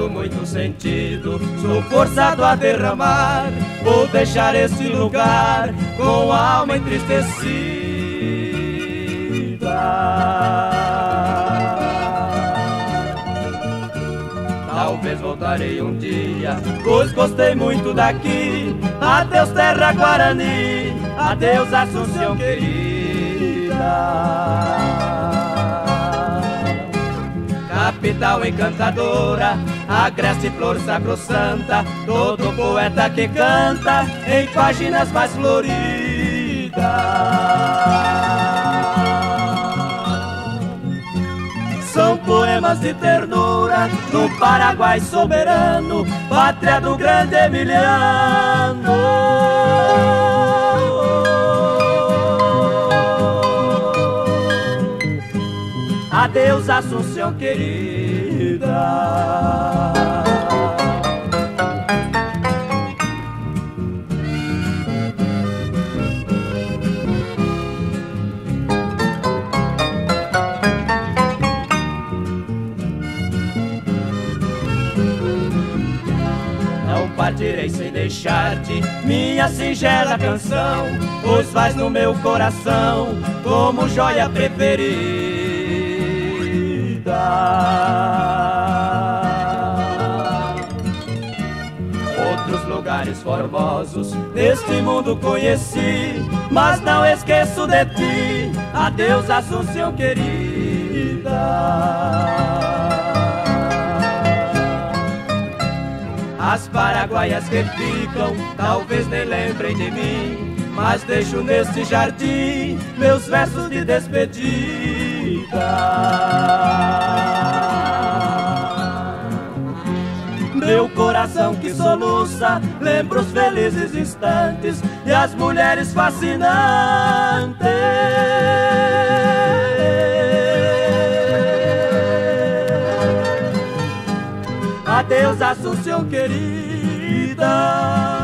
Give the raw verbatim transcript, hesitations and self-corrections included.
sinto muito sentido, sou forçado a derramar. Vou deixar esse lugar com a alma entristecida. Talvez voltarei um dia, pois gostei muito daqui. Adeus terra Guarani, adeus Assunção querida. Capital encantadora, agreste flor sacrossanta, todo poeta que canta em páginas mais floridas. São poemas de ternura no Paraguai soberano, pátria do grande Emiliano. Adeus Assunção querida. Partirei sem deixar-te minha singela canção, pois vais no meu coração como joia preferida. Outros lugares formosos neste mundo conheci, mas não esqueço de ti. Adeus Assunção querida. As paraguaias que ficam talvez nem lembrem de mim, mas deixo neste jardim meus versos de despedida. Meu coração que soluça lembra os felizes instantes e as mulheres fascinantes. Adeus Assunção querida.